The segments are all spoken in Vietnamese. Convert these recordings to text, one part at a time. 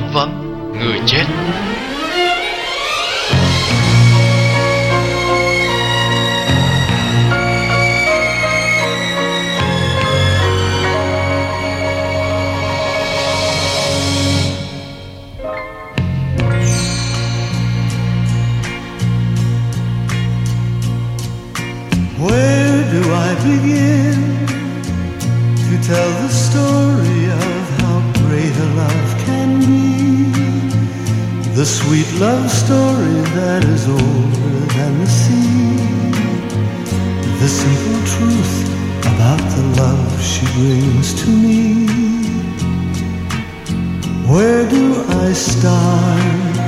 phỏng vấn người chết. Where do I begin to tell the story of how great a love can be? The sweet love story that is older than the sea. The simple truth about the love she brings to me. Where do I start?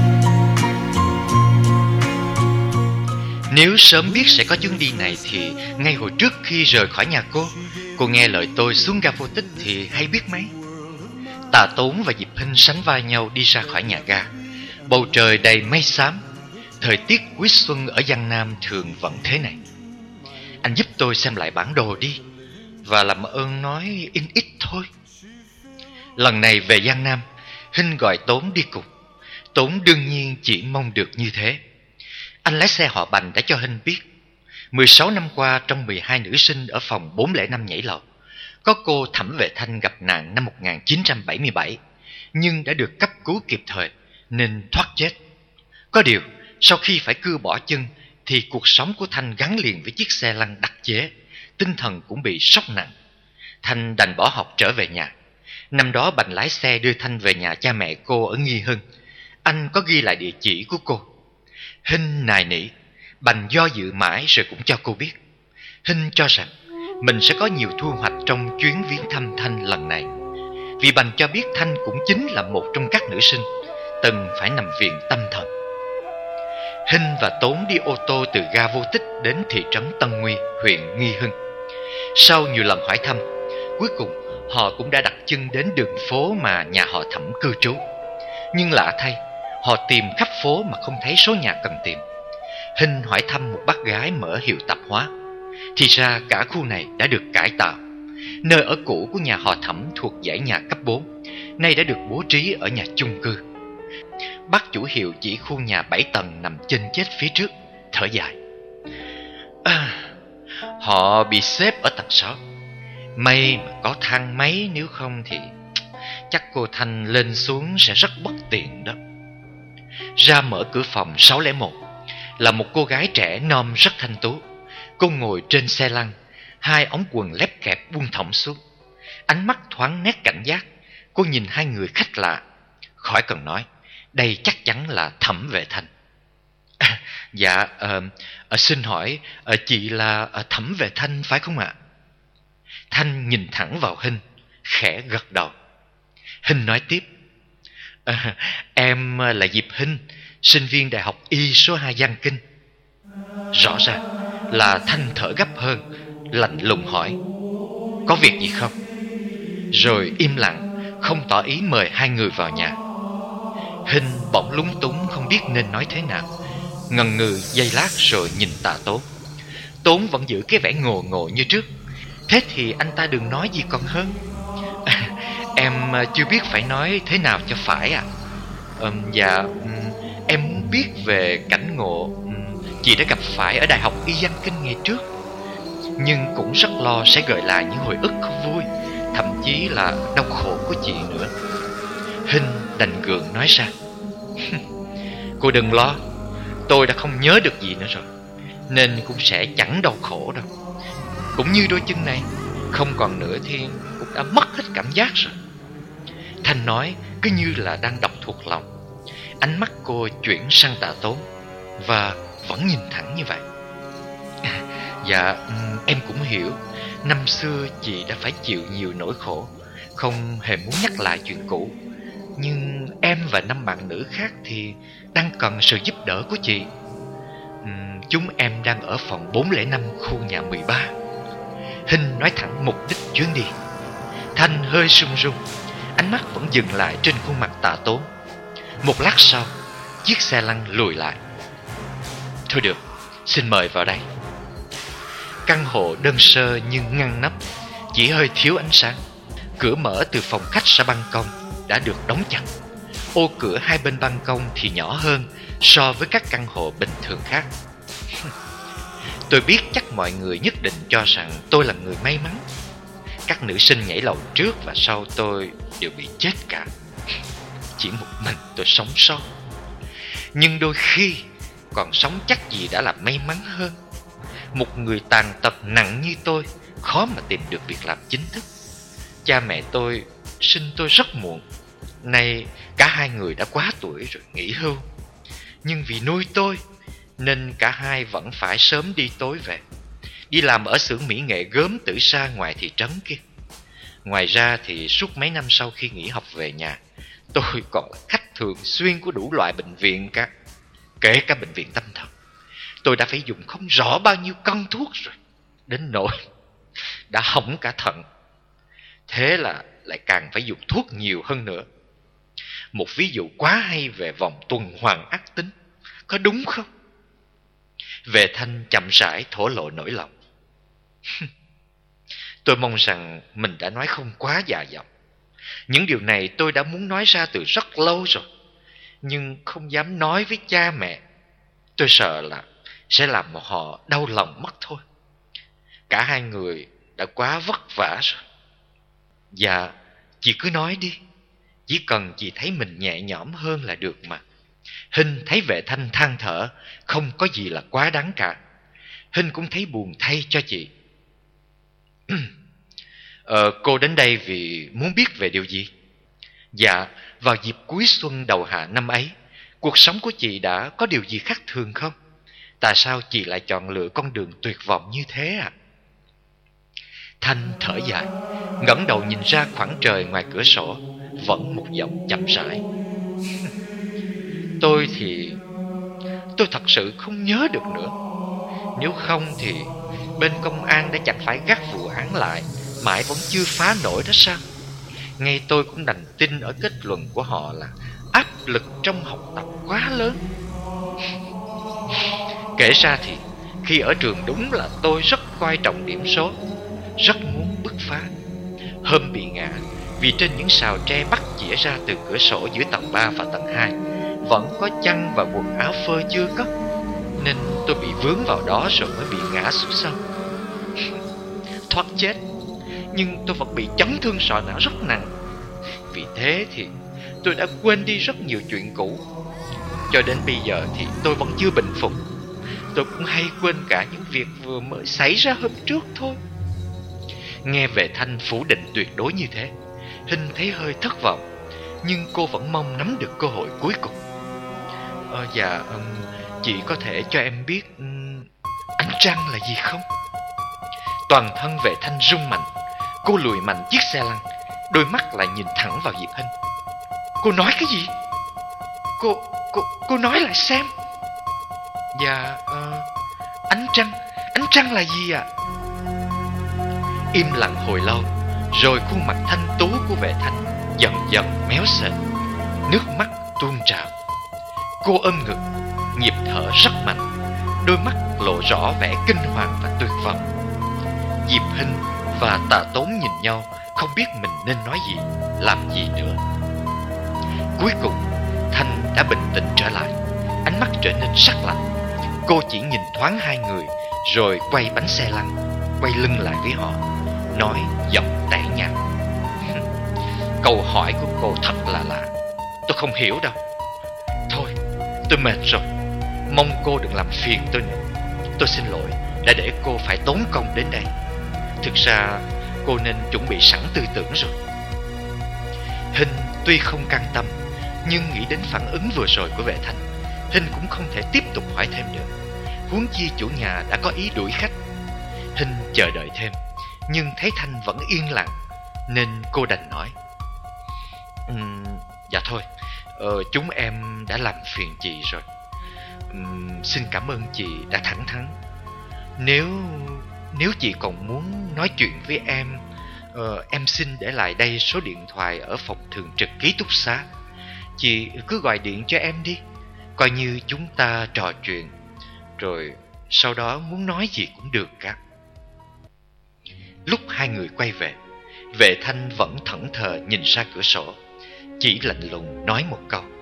Nếu sớm biết sẽ có chuyến đi này thì ngay hồi trước khi rời khỏi nhà cô nghe lời tôi xuống ga Vô Tích thì hay biết mấy. Tạ Tốn và Diệp Hinh sánh vai nhau đi ra khỏi nhà ga. Bầu trời đầy mây xám. Thời tiết cuối xuân ở Giang Nam thường vẫn thế này. Anh giúp tôi xem lại bản đồ đi, và làm ơn nói in ít thôi. Lần này về Giang Nam, Hinh gọi Tốn đi cùng. Tốn đương nhiên chỉ mong được như thế. Anh lái xe họ Bành đã cho Hinh biết 16 năm qua, trong 12 nữ sinh ở phòng 405 nhảy lầu, có cô Thẩm Vệ Thanh gặp nạn năm 1977, nhưng đã được cấp cứu kịp thời nên thoát chết. Có điều, sau khi phải cưa bỏ chân thì cuộc sống của Thanh gắn liền với chiếc xe lăn đặc chế, tinh thần cũng bị sốc nặng. Thanh đành bỏ học trở về nhà. Năm đó Bành lái xe đưa Thanh về nhà cha mẹ cô ở Nghi Hưng. Anh có ghi lại địa chỉ của cô. Hinh nài nỉ, Bành do dự mãi rồi cũng cho cô biết. Hinh cho rằng mình sẽ có nhiều thu hoạch trong chuyến viếng thăm Thanh lần này, vì Bành cho biết Thanh cũng chính là một trong các nữ sinh từng phải nằm viện tâm thần. Hinh và Tốn đi ô tô từ ga Vô Tích đến thị trấn Tân Nguy, huyện Nghi Hưng. Sau nhiều lần hỏi thăm, cuối cùng họ cũng đã đặt chân đến đường phố mà nhà họ Thẩm cư trú. Nhưng lạ thay, họ tìm khắp phố mà không thấy số nhà cần tìm. Hinh hỏi thăm một bác gái mở hiệu tạp hóa. Thì ra cả khu này đã được cải tạo. Nơi ở cũ của nhà họ Thẩm thuộc dãy nhà cấp 4, nay đã được bố trí ở nhà chung cư. Bác chủ hiệu chỉ khu nhà 7 tầng nằm chênh chết phía trước, thở dài. Họ bị xếp ở tầng 6. May mà có thang máy, nếu không thì chắc cô Thanh lên xuống sẽ rất bất tiện đó. Ra mở cửa phòng 601 là một cô gái trẻ non rất thanh tú. Cô ngồi trên xe lăn, hai ống quần lép kẹp buông thõng xuống. Ánh mắt thoáng nét cảnh giác. Cô nhìn hai người khách lạ. Khỏi cần nói, đây chắc chắn là Thẩm Vệ Thanh. Dạ, xin hỏi chị là Thẩm Vệ Thanh phải không ạ? Thanh nhìn thẳng vào Hinh, khẽ gật đầu. Hinh nói tiếp. Em là Diệp Hinh, sinh viên Đại học Y số 2 Giang Kinh. Rõ ràng là Thanh thở gấp hơn, lạnh lùng hỏi. Có việc gì không? Rồi im lặng, không tỏ ý mời hai người vào nhà. Hinh bỗng lúng túng không biết nên nói thế nào, ngần ngừ giây lát rồi nhìn Tạ Tốn. Tốn vẫn giữ cái vẻ ngồ ngộ như trước. Thế thì anh ta đừng nói gì còn hơn. Em chưa biết phải nói thế nào cho phải ạ. Dạ, em muốn biết về cảnh ngộ chị đã gặp phải ở Đại học Y Giang Kinh ngày trước, nhưng cũng rất lo sẽ gợi lại những hồi ức không vui, thậm chí là đau khổ của chị nữa. Hinh đành gượng nói ra. Cô đừng lo, tôi đã không nhớ được gì nữa rồi, nên cũng sẽ chẳng đau khổ đâu. Cũng như đôi chân này, không còn nữa thì cũng đã mất hết cảm giác rồi. Thanh nói cứ như là đang đọc thuộc lòng. Ánh mắt cô chuyển sang Tạ Tốn và vẫn nhìn thẳng như vậy. Dạ, em cũng hiểu. Năm xưa chị đã phải chịu nhiều nỗi khổ, không hề muốn nhắc lại chuyện cũ. Nhưng em và 5 bạn nữ khác thì đang cần sự giúp đỡ của chị. Chúng em đang ở phòng 405 khu nhà 13. Hinh nói thẳng mục đích chuyến đi. Thanh hơi run run, ánh mắt vẫn dừng lại trên khuôn mặt Tạ Tốn. Một lát sau, chiếc xe lăn lùi lại. Thôi được, xin mời vào đây. Căn hộ đơn sơ nhưng ngăn nắp, chỉ hơi thiếu ánh sáng. Cửa mở từ phòng khách ra ban công đã được đóng chặt. Ô cửa hai bên ban công thì nhỏ hơn so với các căn hộ bình thường khác. Tôi biết chắc mọi người nhất định cho rằng tôi là người may mắn. Các nữ sinh nhảy lầu trước và sau tôi đều bị chết cả. Chỉ một mình tôi sống sót. Nhưng đôi khi còn sống chắc gì đã là may mắn hơn. Một người tàn tật nặng như tôi khó mà tìm được việc làm chính thức. Cha mẹ tôi sinh tôi rất muộn. Nay cả hai người đã quá tuổi rồi nghỉ hưu. Nhưng vì nuôi tôi nên cả hai vẫn phải sớm đi tối về, đi làm ở xưởng mỹ nghệ gốm Tử Sa ngoài thị trấn kia. Ngoài ra thì suốt mấy năm sau khi nghỉ học về nhà, tôi còn là khách thường xuyên của đủ loại bệnh viện cả, kể cả bệnh viện tâm thần. Tôi đã phải dùng không rõ bao nhiêu cân thuốc rồi, đến nỗi đã hỏng cả thận. Thế là lại càng phải dùng thuốc nhiều hơn nữa. Một ví dụ quá hay về vòng tuần hoàn ác tính, có đúng không? Vệ Thanh chậm rãi thổ lộ nỗi lòng. Tôi mong rằng mình đã nói không quá già dòng. Những điều này tôi đã muốn nói ra từ rất lâu rồi, nhưng không dám nói với cha mẹ. Tôi sợ là sẽ làm họ đau lòng mất thôi. Cả hai người đã quá vất vả rồi. Dạ, chị cứ nói đi. Chỉ cần chị thấy mình nhẹ nhõm hơn là được mà. Hinh thấy Vệ Thanh than thở, không có gì là quá đáng cả. Hinh cũng thấy buồn thay cho chị. Cô đến đây vì muốn biết về điều gì? Dạ, vào dịp cuối xuân đầu hạ năm ấy, cuộc sống của chị đã có điều gì khác thường không? Tại sao chị lại chọn lựa con đường tuyệt vọng như thế ạ? Thanh thở dài, ngẩng đầu nhìn ra khoảng trời ngoài cửa sổ, vẫn một giọng chậm rãi. Tôi thật sự không nhớ được nữa. Nếu không thì bên công an đã chẳng phải gác vụ án lại, mãi vẫn chưa phá nổi đó sao? Ngay tôi cũng đành tin ở kết luận của họ là áp lực trong học tập quá lớn. Kể ra thì khi ở trường đúng là tôi rất coi trọng điểm số, rất muốn bứt phá. Hôm bị ngã vì trên những sào tre bắt chĩa ra từ cửa sổ giữa tầng 3 và tầng 2 vẫn có chăn và quần áo phơi chưa cất, nên tôi bị vướng vào đó rồi mới bị ngã xuống sông. Thoát chết, nhưng tôi vẫn bị chấn thương sọ não rất nặng. Vì thế thì tôi đã quên đi rất nhiều chuyện cũ. Cho đến bây giờ thì tôi vẫn chưa bình phục. Tôi cũng hay quên cả những việc vừa mới xảy ra hôm trước thôi. Nghe Vệ Thanh phủ định tuyệt đối như thế, Hinh thấy hơi thất vọng, nhưng cô vẫn mong nắm được cơ hội cuối cùng. Dạ, chị có thể cho em biết ánh trăng là gì không? Toàn thân Vệ Thanh rung mạnh. Cô lùi mạnh chiếc xe lăn, đôi mắt lại nhìn thẳng vào Diệp Hinh. Cô nói cái gì? Cô nói lại xem. Dạ, ánh trăng là gì ạ? Im lặng hồi lâu, rồi khuôn mặt thanh tú của Vệ Thanh dần dần méo sệt, nước mắt tuôn trào. Cô ôm ngực, nhịp thở rất mạnh, đôi mắt lộ rõ vẻ kinh hoàng và tuyệt vọng. Diệp Hinh và Tạ Tốn nhìn nhau, không biết mình nên nói gì, làm gì nữa. Cuối cùng Thanh đã bình tĩnh trở lại, ánh mắt trở nên sắc lạnh. Cô chỉ nhìn thoáng hai người, rồi quay bánh xe lăn, quay lưng lại với họ, nói giọng tẻ nhạt. Câu hỏi của cô thật là lạ, tôi không hiểu đâu. Thôi, tôi mệt rồi, mong cô đừng làm phiền tôi nữa. Tôi xin lỗi đã để cô phải tốn công đến đây. Thực ra cô nên chuẩn bị sẵn tư tưởng rồi. Hinh tuy không can tâm, nhưng nghĩ đến phản ứng vừa rồi của Vệ Thanh, Hinh cũng không thể tiếp tục hỏi thêm nữa. Huống chi chủ nhà đã có ý đuổi khách. Hinh chờ đợi thêm, nhưng thấy Thanh vẫn yên lặng, nên cô đành nói. Dạ thôi, chúng em đã làm phiền chị rồi. Xin cảm ơn chị đã thẳng thắn. Nếu chị còn muốn nói chuyện với em xin để lại đây số điện thoại ở phòng thường trực ký túc xá. Chị cứ gọi điện cho em đi, coi như chúng ta trò chuyện, rồi sau đó muốn nói gì cũng được cả. Lúc hai người quay về, Vệ Thanh vẫn thẫn thờ nhìn ra cửa sổ, chỉ lạnh lùng nói một câu.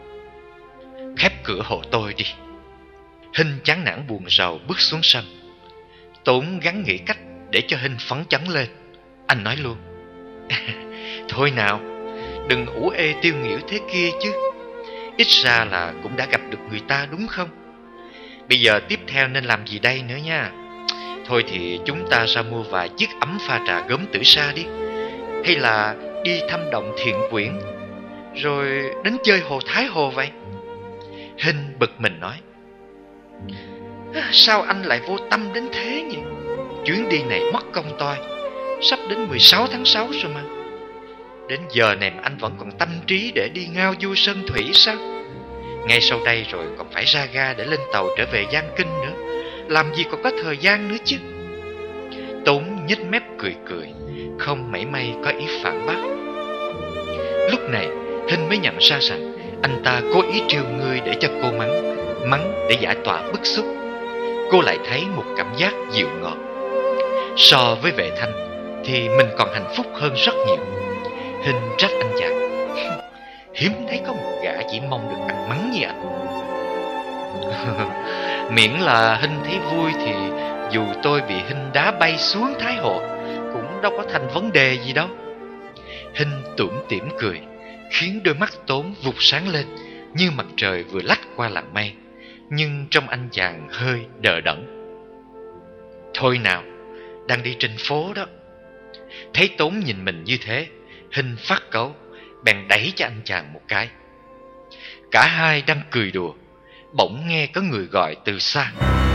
khép cửa hộ tôi đi. Hinh chán nản buồn rầu bước xuống sân. Tốn gắng nghĩ cách để cho Hinh phấn chấn lên. Anh nói luôn: thôi nào, đừng ủ ê tiêu nghỉu thế kia chứ. Ít ra là cũng đã gặp được người ta đúng không? Bây giờ tiếp theo nên làm gì đây nữa nha? Thôi thì chúng ta ra mua vài chiếc ấm pha trà gốm Tử Sa đi. Hay là đi thăm động Thiện Quyển, rồi đến chơi hồ Thái Hồ vậy. Hinh bực mình nói: sao anh lại vô tâm đến thế nhỉ? Chuyến đi này mất công toi. Sắp đến 16 tháng 6 rồi mà. Đến giờ này mà anh vẫn còn tâm trí để đi ngao du sơn thủy sao? Ngay sau đây rồi còn phải ra ga để lên tàu trở về Giang Kinh nữa. Làm gì còn có thời gian nữa chứ? Tốn nhếch mép cười cười, không mảy may có ý phản bác. Lúc này Hinh mới nhận ra rằng anh ta cố ý trêu ngươi để cho cô mắng để giải tỏa bức xúc. Cô lại thấy một cảm giác dịu ngọt. So với Vệ Thanh thì mình còn hạnh phúc hơn rất nhiều. Hinh trách anh chàng: hiếm thấy có một gã chỉ mong được ăn mắng như anh. Miễn là Hinh thấy vui thì dù tôi bị Hinh đá bay xuống Thái Hồ cũng đâu có thành vấn đề gì đâu. Hinh tủm tỉm cười, khiến đôi mắt Tốn vụt sáng lên như mặt trời vừa lách qua làn mây. Nhưng trong anh chàng hơi đờ đẫn. Thôi nào, đang đi trên phố đó. Thấy Tốn nhìn mình như thế, Hinh phát cáu, bèn đẩy cho anh chàng một cái. Cả hai đang cười đùa, bỗng nghe có người gọi từ xa: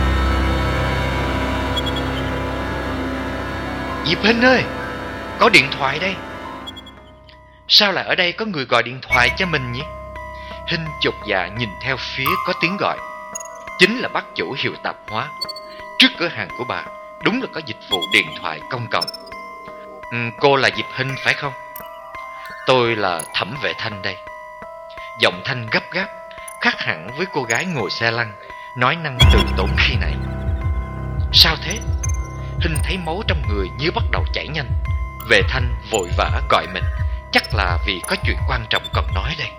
Diệp Hinh ơi, có điện thoại đây. Sao lại ở đây có người gọi điện thoại cho mình nhỉ? Hinh chột dạ nhìn theo phía có tiếng gọi. Chính là bác chủ Hiệu Tạp Hóa. Trước cửa hàng của bà đúng là có dịch vụ điện thoại công cộng. Cô là Diệp Hinh phải không? Tôi là Thẩm Vệ Thanh đây. Giọng Thanh gấp gáp, khác hẳn với cô gái ngồi xe lăn nói năng từ tốn khi nãy. Sao thế? Hinh thấy máu trong người như bắt đầu chảy nhanh. Vệ Thanh vội vã gọi mình, chắc là vì có chuyện quan trọng cần nói đây.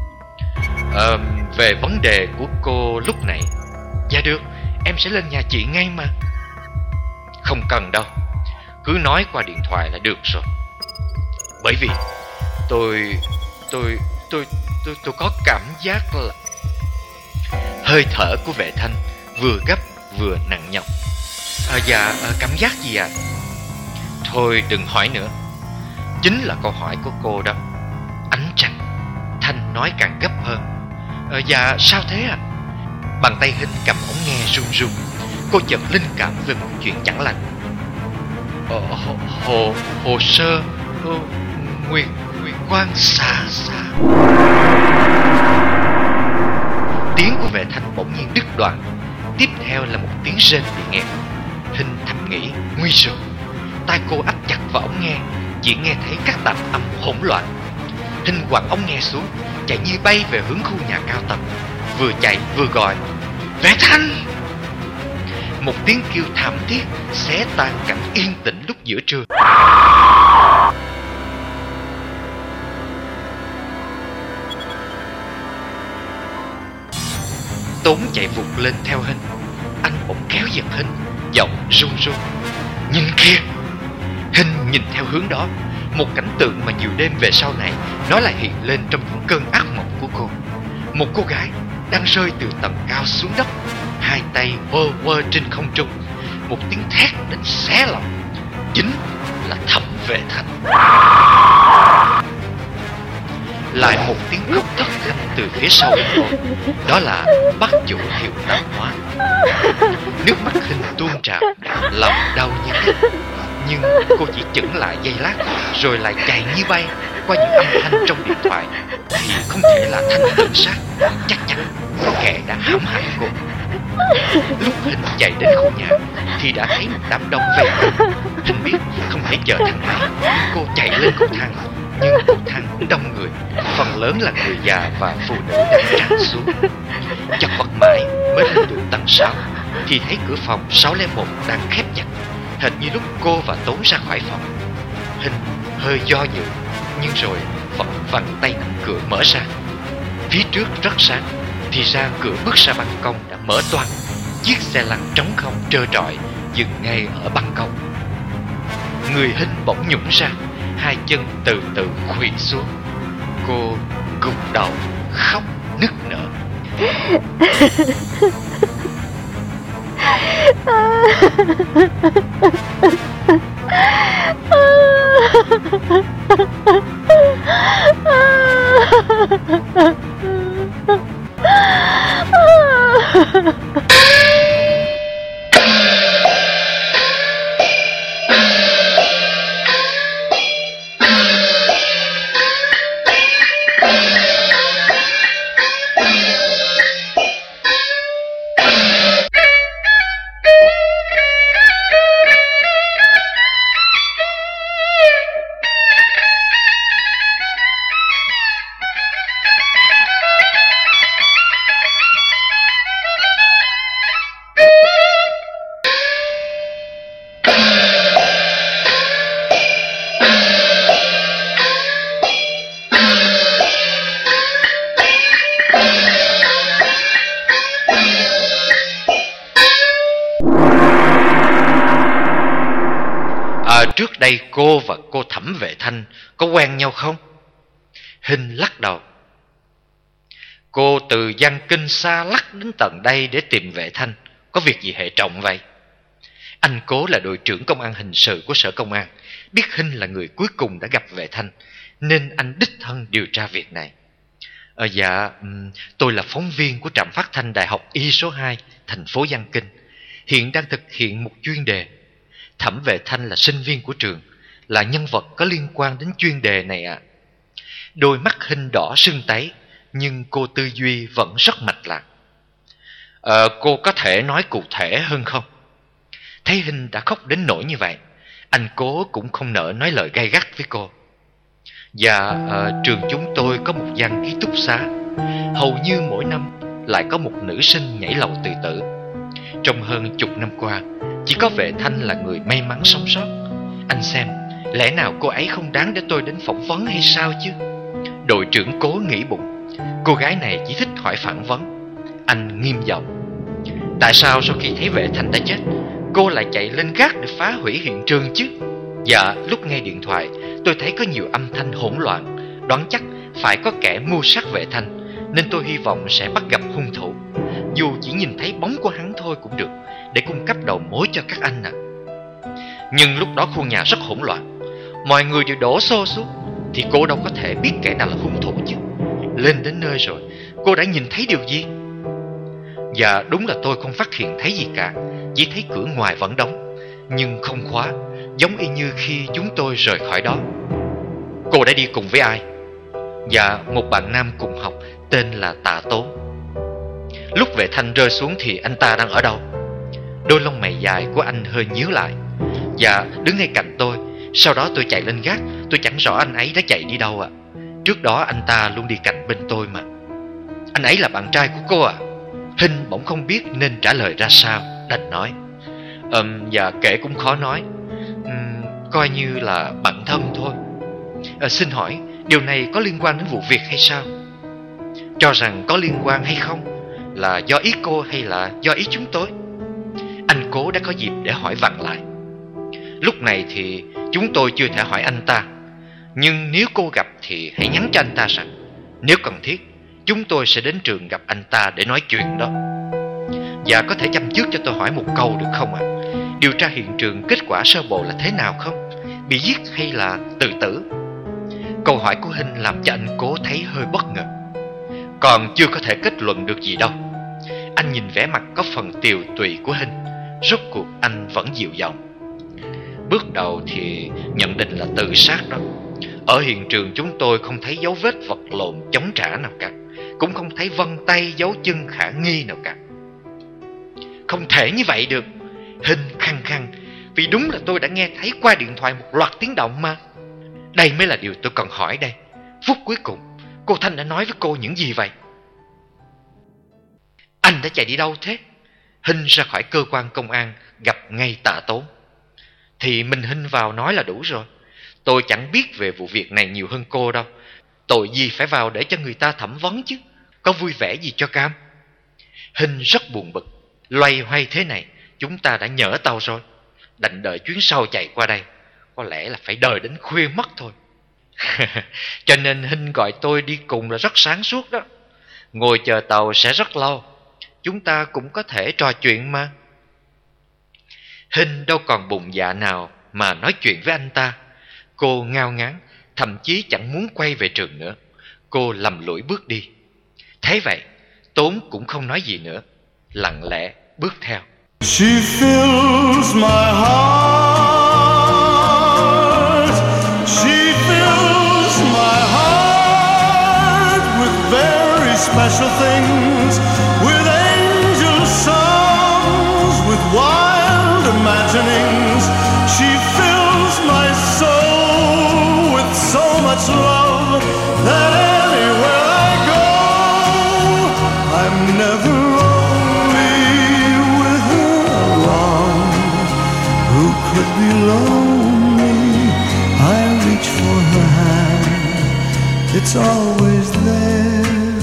Về vấn đề của cô lúc này. Dạ được, em sẽ lên nhà chị ngay mà. Không cần đâu, cứ nói qua điện thoại là được rồi. Bởi vì tôi có cảm giác là... Hơi thở của Vệ Thanh vừa gấp vừa nặng nhọc. Cảm giác gì ạ? Thôi đừng hỏi nữa. Chính là câu hỏi của cô đó. Ánh trăng. Thanh nói càng gấp hơn. Dạ sao thế ạ? Bàn tay Hinh cầm ống nghe run run. Cô chợt linh cảm về một chuyện chẳng lành. Hồ sơ Nguyệt Quang xa. Tiếng của Vệ Thanh bỗng nhiên đứt đoạn. Tiếp theo là một tiếng rên bị nghẹn. Hinh thầm nghĩ nguy rồi. Tai cô áp chặt vào ống nghe, chỉ nghe thấy các tạp âm hỗn loạn. Hinh quẳng ống nghe xuống, chạy như bay về hướng khu nhà cao tầng. Vừa chạy vừa gọi: Vệ Thanh! Một tiếng kêu thảm thiết xé tan cảnh yên tĩnh lúc giữa trưa. Tốn chạy vụt lên theo Hinh. Anh bỗng kéo giật Hinh, giọng run run: Nhìn kìa! Hinh nhìn theo hướng đó. Một cảnh tượng mà nhiều đêm về sau này nó lại hiện lên trong những cơn ác mộng của cô. Một cô gái đang rơi từ tầng cao xuống đất, hai tay quơ quơ trên không trung. Một tiếng thét đến xé lòng. Chính là Thẩm Vệ Thanh. Lại một tiếng khóc thất thanh từ phía sau cô. Đó là bác chủ Hiệu Tạp Hóa. Nước mắt Hinh tuôn trào, lòng đau như cắt. Nhưng cô chỉ chững lại giây lát, rồi lại chạy như bay qua những âm thanh trong điện thoại. Thì không thể là Thanh tự sát. Chắc chắn có kẻ đã hãm hại cô. Lúc Hinh chạy đến khu nhà thì đã thấy một đám đông vây quanh. Hinh biết không thể chờ thang máy. Cô chạy lên cầu thang, nhưng cầu thang cũng đông người, phần lớn là người già và phụ nữ đang tràn xuống. Chật vật mãi mới lên được tầng 6 thì thấy cửa phòng 601 đang khép chặt, hệt như lúc cô và Tốn ra khỏi phòng. Hinh hơi do dự, nhưng rồi vẫn vặn tay nắm cửa mở ra. Phía trước rất sáng, Thì ra cửa bước ra ban công đã mở toang. Chiếc xe lăn trống không trơ trọi dừng ngay ở ban công. Người Hinh bỗng nhũng ra, hai chân từ từ khuỵu xuống. Cô gục đầu khóc nức nở. Trước đây cô và cô Thẩm Vệ Thanh có quen nhau không? Hinh lắc đầu. Cô từ Giang Kinh xa lắc đến tận đây để tìm Vệ Thanh, có việc gì hệ trọng vậy? Anh Cố là đội trưởng công an hình sự của Sở Công an, biết Hinh là người cuối cùng đã gặp Vệ Thanh, nên anh đích thân điều tra việc này. Dạ, tôi là phóng viên của trạm phát thanh Đại học Y số 2, thành phố Giang Kinh, hiện đang thực hiện một chuyên đề. Thẩm Vệ Thanh là sinh viên của trường, là nhân vật có liên quan đến chuyên đề này ạ. Đôi mắt Hinh đỏ sưng tấy, nhưng cô tư duy vẫn rất mạch lạc. Cô có thể nói cụ thể hơn không? Thấy Hinh đã khóc đến nỗi như vậy, anh Cố cũng không nỡ nói lời gay gắt với cô. Dạ, trường chúng tôi có một gian ký túc xá. Hầu như mỗi năm lại có một nữ sinh nhảy lầu tự tử. Trong hơn chục năm qua, chỉ có Vệ Thanh là người may mắn sống sót. Anh xem, lẽ nào cô ấy không đáng để tôi đến phỏng vấn hay sao chứ? Đội trưởng Cố nghĩ bụng, cô gái này chỉ thích hỏi phản vấn. Anh nghiêm giọng. Tại sao sau khi thấy Vệ Thanh đã chết, cô lại chạy lên gác để phá hủy hiện trường chứ? Dạ, lúc nghe điện thoại, tôi thấy có nhiều âm thanh hỗn loạn, đoán chắc phải có kẻ mưu sát Vệ Thanh, nên tôi hy vọng sẽ bắt gặp hung thủ. Dù chỉ nhìn thấy bóng của hắn thôi cũng được, để cung cấp đầu mối cho các anh ạ. Nhưng lúc đó khu nhà rất hỗn loạn, mọi người đều đổ xô xuống, thì cô đâu có thể biết kẻ nào là hung thủ chứ. Lên đến nơi rồi, cô đã nhìn thấy điều gì? Dạ, đúng là tôi không phát hiện thấy gì cả, chỉ thấy cửa ngoài vẫn đóng, nhưng không khóa, giống y như khi chúng tôi rời khỏi đó. Cô đã đi cùng với ai? Dạ, một bạn nam cùng học tên là Tạ Tốn. Lúc Vệ Thanh rơi xuống thì anh ta đang ở đâu? Đôi lông mày dài của anh hơi nhíu lại. Dạ, đứng ngay cạnh tôi. Sau đó tôi chạy lên gác. Tôi chẳng rõ anh ấy đã chạy đi đâu ạ. Trước đó anh ta luôn đi cạnh bên tôi mà. Anh ấy là bạn trai của cô à? Hinh bỗng không biết nên trả lời ra sao, đành nói. Dạ, kể cũng khó nói. Coi như là bạn thân thôi. Xin hỏi, điều này có liên quan đến vụ việc hay sao? Cho rằng có liên quan hay không là do ý cô hay là do ý chúng tôi? Anh Cố đã có dịp để hỏi vặn lại. Lúc này thì chúng tôi chưa thể hỏi anh ta, nhưng nếu cô gặp thì hãy nhắn cho anh ta rằng nếu cần thiết, chúng tôi sẽ đến trường gặp anh ta để nói chuyện đó. Và có thể chăm trước cho tôi hỏi một câu được không ạ? Điều tra hiện trường kết quả sơ bộ là thế nào không? Bị giết hay là tự tử? Câu hỏi của Hinh làm cho anh Cố thấy hơi bất ngờ. Còn chưa có thể kết luận được gì đâu. Anh nhìn vẻ mặt có phần tiều tụy của Hinh, rốt cuộc anh vẫn dịu giọng. Bước đầu thì nhận định là tự sát đó. Ở hiện trường chúng tôi không thấy dấu vết vật lộn chống trả nào cả, cũng không thấy vân tay dấu chân khả nghi nào cả. Không thể như vậy được. Hinh khăng khăng, vì đúng là tôi đã nghe thấy qua điện thoại một loạt tiếng động mà. Đây mới là điều tôi cần hỏi đây. Phút cuối cùng, cô Thanh đã nói với cô những gì vậy? Anh đã chạy đi đâu thế? Hinh ra khỏi cơ quan công an, gặp ngay Tạ Tốn. Thì mình Hinh vào nói là đủ rồi. Tôi chẳng biết về vụ việc này nhiều hơn cô đâu. Tội gì phải vào để cho người ta thẩm vấn chứ. Có vui vẻ gì cho cam? Hình rất buồn bực. Loay hoay thế này, chúng ta đã nhỡ tàu rồi. Đành đợi chuyến sau chạy qua đây. Có lẽ là phải đợi đến khuya mất thôi. Cho nên Hinh gọi tôi đi cùng là rất sáng suốt đó. Ngồi chờ tàu sẽ rất lâu. Chúng ta cũng có thể trò chuyện mà. Hinh đâu còn bụng dạ nào mà nói chuyện với anh ta. Cô ngao ngán, thậm chí chẳng muốn quay về trường nữa. Cô lầm lũi bước đi. Thế vậy, Tốn cũng không nói gì nữa, lặng lẽ bước theo. She fills my heart. She fills my heart with very special things, with angel songs, with wild imaginings. She fills my soul with so much love that anywhere I go, I'm never could be lonely. I reach for her hand, it's always there.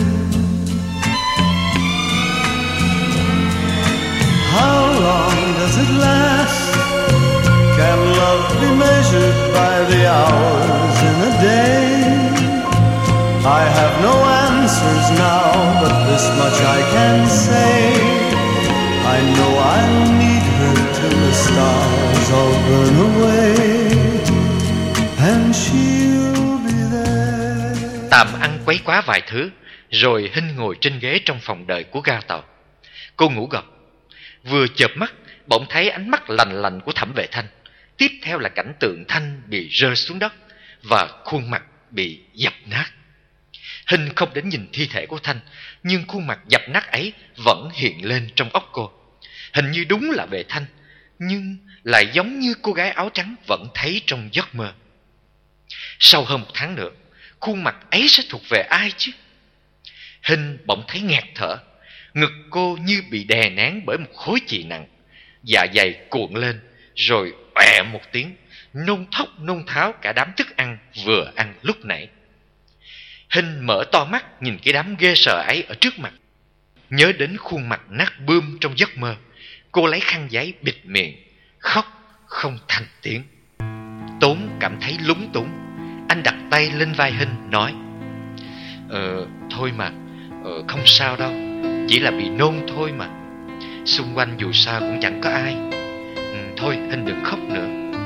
How long does it last? Can love be measured by the hours in a day? I have no answers now, but this much I can say. I know I'll need her till the stars all burn away, and she'll be there. Tạm ăn quấy quá vài thứ, rồi Hinh ngồi trên ghế trong phòng đợi của ga tàu. Cô ngủ gật. Vừa chợp mắt, bỗng thấy ánh mắt lành lành của Thẩm Vệ Thanh. Tiếp theo là cảnh tượng Thanh bị rơi xuống đất và khuôn mặt bị dập nát. Hinh không đến nhìn thi thể của Thanh, nhưng khuôn mặt dập nát ấy vẫn hiện lên trong óc cô. Hình như đúng là Vệ Thanh, nhưng lại giống như cô gái áo trắng vẫn thấy trong giấc mơ. Sau hơn 1 tháng nữa, khuôn mặt ấy sẽ thuộc về ai chứ? Hinh bỗng thấy nghẹt thở. Ngực cô như bị đè nén bởi một khối chì nặng. Dạ dày cuộn lên, rồi ọe một tiếng, nôn thốc nôn tháo cả đám thức ăn vừa ăn lúc nãy. Hinh mở to mắt nhìn cái đám ghê sợ ấy ở trước mặt. Nhớ đến khuôn mặt nát bươm trong giấc mơ, cô lấy khăn giấy bịt miệng, khóc không thành tiếng. Tốn cảm thấy lúng túng. Anh đặt tay lên vai Hinh nói: Thôi mà, không sao đâu, chỉ là bị nôn thôi mà. Xung quanh dù sao cũng chẳng có ai. Thôi Hinh đừng khóc nữa.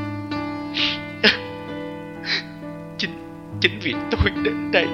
Chính vì tôi đến đây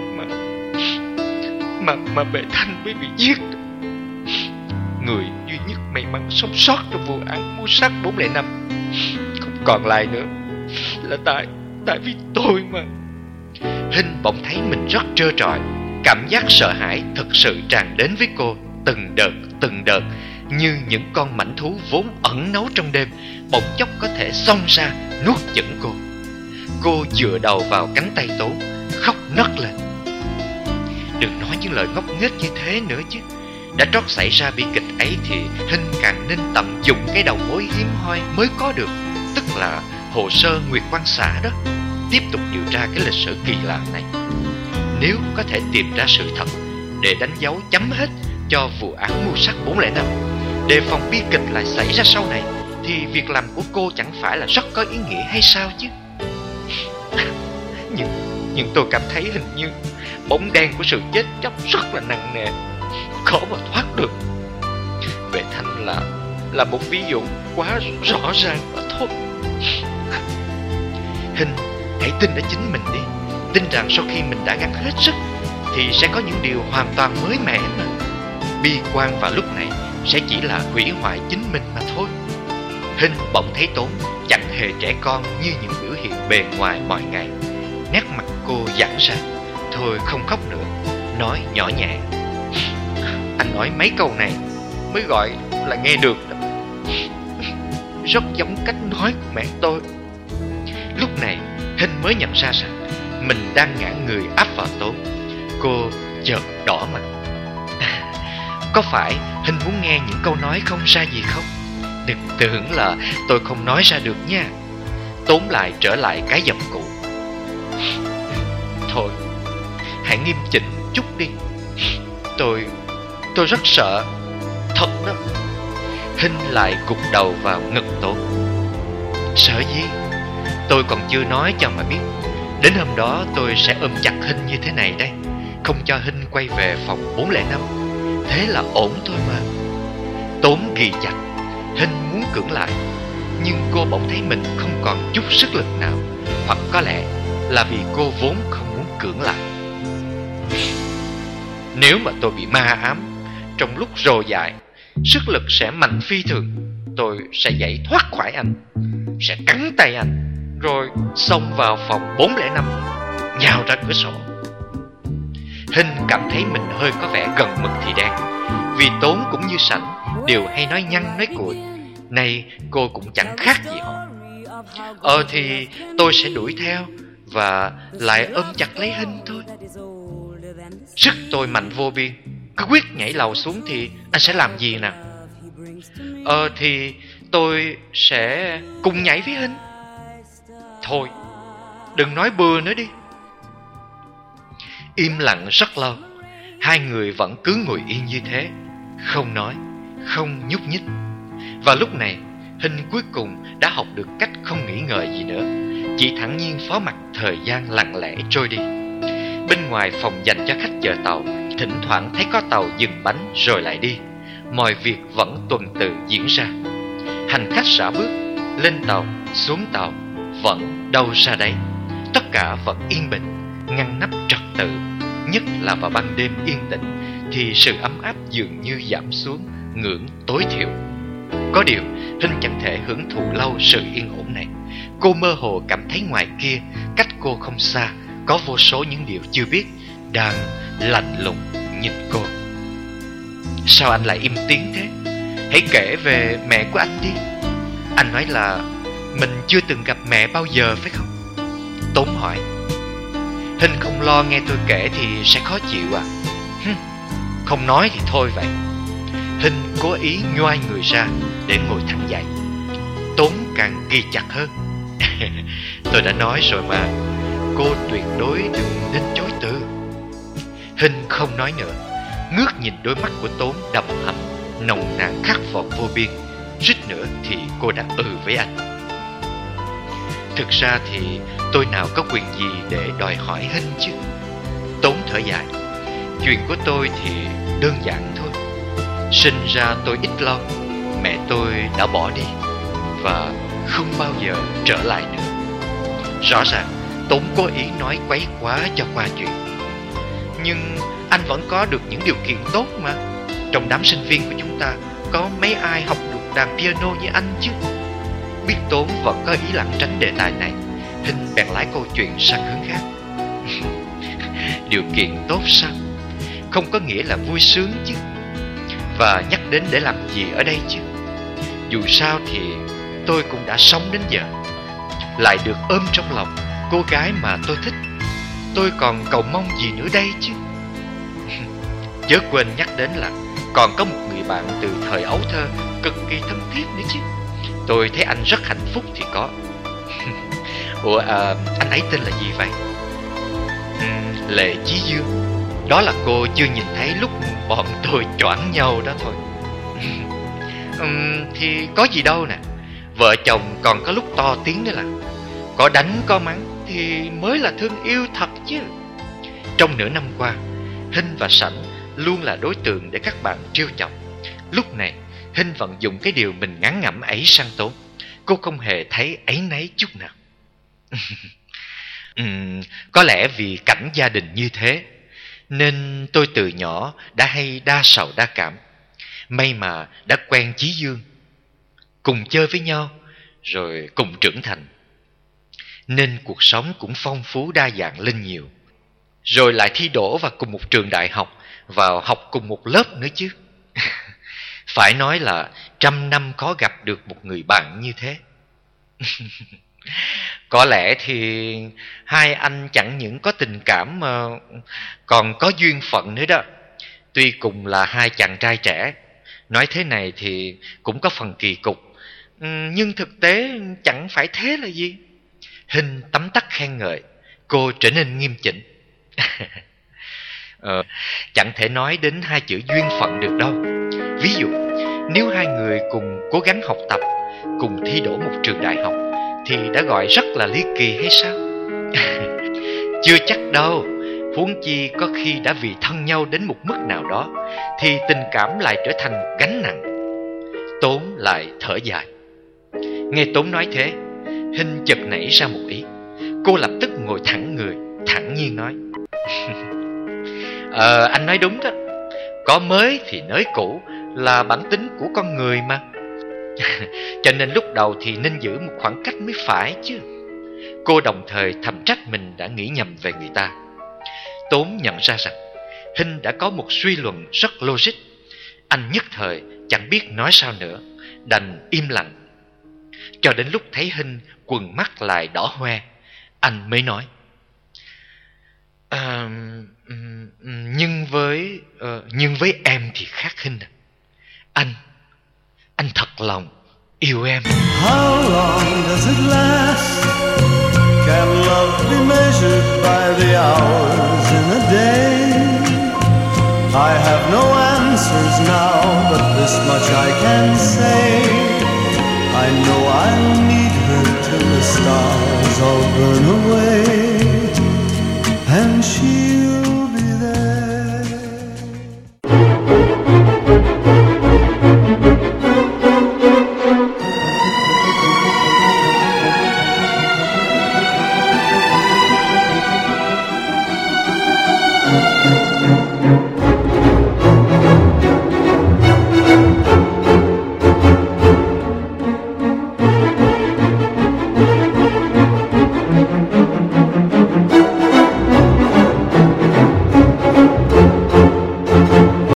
mà Vệ Thanh mới bị giết. Người duy nhất may mắn sống sót trong vụ án mưu sát 405 không còn lại nữa là tại vì tôi mà. Hinh bỗng thấy mình rất trơ trọi. Cảm giác sợ hãi thực sự tràn đến với cô từng đợt, như những con mãnh thú vốn ẩn náu trong đêm bỗng chốc có thể xông ra nuốt chửng cô. Cô dựa đầu vào cánh tay Tốn, khóc nấc lên. Đừng nói những lời ngốc nghếch như thế nữa chứ. Đã trót xảy ra bi kịch ấy thì Hinh càng nên tận dụng cái đầu mối hiếm hoi mới có được, tức là hồ sơ Nguyệt Quan xã đó. Tiếp tục điều tra cái lịch sử kỳ lạ này. Nếu có thể tìm ra sự thật để đánh dấu chấm hết cho vụ án mưu sát 405, đề phòng bi kịch lại xảy ra sau này, thì việc làm của cô chẳng phải là rất có ý nghĩa hay sao chứ? Nhưng tôi cảm thấy hình như bóng đen của sự chết chóc rất là nặng nề, khó mà thoát được. Vệ Thanh là một ví dụ quá rõ ràng mà thôi. Hinh, hãy tin ở chính mình đi. Tin rằng sau khi mình đã gắng hết sức thì sẽ có những điều hoàn toàn mới mẻ mà. Bi quan vào lúc này sẽ chỉ là hủy hoại chính mình mà thôi. Hinh bỗng thấy Tốn chẳng hề trẻ con như những biểu hiện bề ngoài mọi ngày. Nét mặt cô giãn ra. Thôi không khóc nữa, nói nhỏ nhẹ: Anh nói mấy câu này mới gọi là nghe được đó. Rất giống cách nói của mẹ tôi. Lúc này Hinh mới nhận ra rằng mình đang ngã người áp vào Tốn. Cô chợt đỏ mặt. Có phải Hinh muốn nghe những câu nói không ra gì không? Đừng tưởng là tôi không nói ra được nha. Tốn lại trở lại cái giọng cũ. Thôi, hãy nghiêm chỉnh chút đi. Tôi rất sợ. thật đó. Hinh lại gục đầu vào ngực Tốn. Sợ gì? Tôi còn chưa nói cho mà biết. Đến hôm đó tôi sẽ ôm chặt Hinh như thế này đây, không cho Hinh quay về phòng 405. Thế là ổn thôi mà. Tốn ghi chặt. Hinh muốn cưỡng lại, nhưng cô bỗng thấy mình không còn chút sức lực nào. Hoặc có lẽ là vì cô vốn không muốn cưỡng lại. Nếu mà tôi bị ma ám, trong lúc rồ dại, sức lực sẽ mạnh phi thường. Tôi sẽ nhảy thoát khỏi anh, sẽ cắn tay anh, rồi xông vào phòng 405, nhào ra cửa sổ. Hinh cảm thấy mình hơi có vẻ gần mực thì đen, vì Tốn cũng như Sảnh đều hay nói nhăng nói cuội. Nay cô cũng chẳng khác gì họ. Thì tôi sẽ đuổi theo và lại ôm chặt lấy Hinh thôi. Sức tôi mạnh vô biên, cứ quyết nhảy lầu xuống thì anh sẽ làm gì nào? Thì tôi sẽ cùng nhảy với Hinh. Thôi, đừng nói bừa nữa đi. Im lặng rất lâu. Hai người vẫn cứ ngồi yên như thế, không nói, không nhúc nhích. Và lúc này, Hinh cuối cùng đã học được cách không nghĩ ngợi gì nữa, chỉ thản nhiên phó mặc thời gian lặng lẽ trôi đi. Bên ngoài phòng dành cho khách chờ tàu, thỉnh thoảng thấy có tàu dừng bánh rồi lại đi. Mọi việc vẫn tuần tự diễn ra. Hành khách rảo bước, lên tàu, xuống tàu, vẫn đâu ra đấy. Tất cả vẫn yên bình, ngăn nắp trật tự. Nhất là vào ban đêm yên tĩnh thì sự ấm áp dường như giảm xuống ngưỡng tối thiểu. Có điều, Hinh chẳng thể hưởng thụ lâu sự yên ổn này. Cô mơ hồ cảm thấy ngoài kia, cách cô không xa, có vô số những điều chưa biết đang lạnh lùng nhìn cô. Sao anh lại im tiếng thế? Hãy kể về mẹ của anh đi. Anh nói là mình chưa từng gặp mẹ bao giờ phải không? Tốn hỏi. Hinh không lo nghe tôi kể thì sẽ khó chịu à? Không nói thì thôi vậy. Hinh cố ý nhoai người ra để ngồi thẳng dậy. Tốn càng ghi chặt hơn. Tôi đã nói rồi mà, cô tuyệt đối đừng nên chối từ. Hinh không nói nữa, ngước nhìn đôi mắt của Tốn đậm hẳn, nồng nàn khát vọng vô biên. Suýt nữa thì cô đã với anh. Thực ra thì tôi nào có quyền gì để đòi hỏi Hinh chứ. Tốn thở dài. Chuyện của tôi thì đơn giản thôi. Sinh ra tôi ít lo, mẹ tôi đã bỏ đi và không bao giờ trở lại nữa. Rõ ràng Tốn cố ý nói quấy quá cho qua chuyện. Nhưng anh vẫn có được những điều kiện tốt mà. Trong đám sinh viên của chúng ta có mấy ai học được đàn piano như anh chứ. Biết Tốn vẫn có ý lảng tránh đề tài này, Hinh bèn lái câu chuyện sang hướng khác. Điều kiện tốt sao? Không có nghĩa là vui sướng chứ. Và nhắc đến để làm gì ở đây chứ? Dù sao thì tôi cũng đã sống đến giờ, lại được ôm trong lòng cô gái mà tôi thích. Tôi còn cầu mong gì nữa đây chứ? Chớ quên nhắc đến là còn có một người bạn từ thời ấu thơ cực kỳ thân thiết nữa chứ. Tôi thấy anh rất hạnh phúc thì có. Anh ấy tên là gì vậy? Lệ Chí Dương. Đó là cô chưa nhìn thấy lúc bọn tôi choảng nhau đó thôi. Thì có gì đâu nè. Vợ chồng còn có lúc to tiếng nữa là. Có đánh có mắng thì mới là thương yêu thật chứ. Trong nửa năm qua, Hinh và Sảnh luôn là đối tượng để các bạn trêu chọc. Lúc này Hinh vận dụng cái điều mình ngán ngẩm ấy sang Tốn. Cô không hề thấy áy náy chút nào. Có lẽ vì cảnh gia đình như thế nên tôi từ nhỏ đã hay đa sầu đa cảm. May mà đã quen Chí Dương, cùng chơi với nhau rồi cùng trưởng thành, nên cuộc sống cũng phong phú đa dạng lên nhiều. Rồi lại thi đỗ vào cùng một trường đại học, vào học cùng một lớp nữa chứ. Phải nói là 100 năm khó gặp được một người bạn như thế. Có lẽ thì hai anh chẳng những có tình cảm mà còn có duyên phận nữa đó. Tuy cùng là hai chàng trai trẻ, nói thế này thì cũng có phần kỳ cục, nhưng thực tế chẳng phải thế là gì. Hinh tấm tắc khen ngợi, cô trở nên nghiêm chỉnh. Chẳng thể nói đến hai chữ duyên phận được đâu. Ví dụ Nếu hai người cùng cố gắng học tập, cùng thi đỗ một trường đại học thì đã gọi rất là ly kỳ hay sao? Chưa chắc đâu. Huống chi có khi đã vì thân nhau đến một mức nào đó thì tình cảm lại trở thành gánh nặng. Tốn lại thở dài. Nghe Tốn nói thế, Hinh chợt nảy ra một ý. Cô lập tức ngồi thẳng người, thản nhiên nói: Anh nói đúng đó. Có mới thì nới cũ là bản tính của con người mà. Cho nên lúc đầu thì nên giữ một khoảng cách mới phải chứ. Cô đồng thời thầm trách mình đã nghĩ nhầm về người ta. Tốn nhận ra rằng Hinh đã có một suy luận rất logic. Anh nhất thời chẳng biết nói sao nữa, đành im lặng. Cho đến lúc thấy Hinh quần mắt lại đỏ hoe, anh mới nói: Nhưng với em thì khác Hinh à. Anh thật lòng yêu em. How long does it last? Can love be measured by the hours in a day? I have no answers now, but this much I can say. I know I'll need her till the stars all burn away.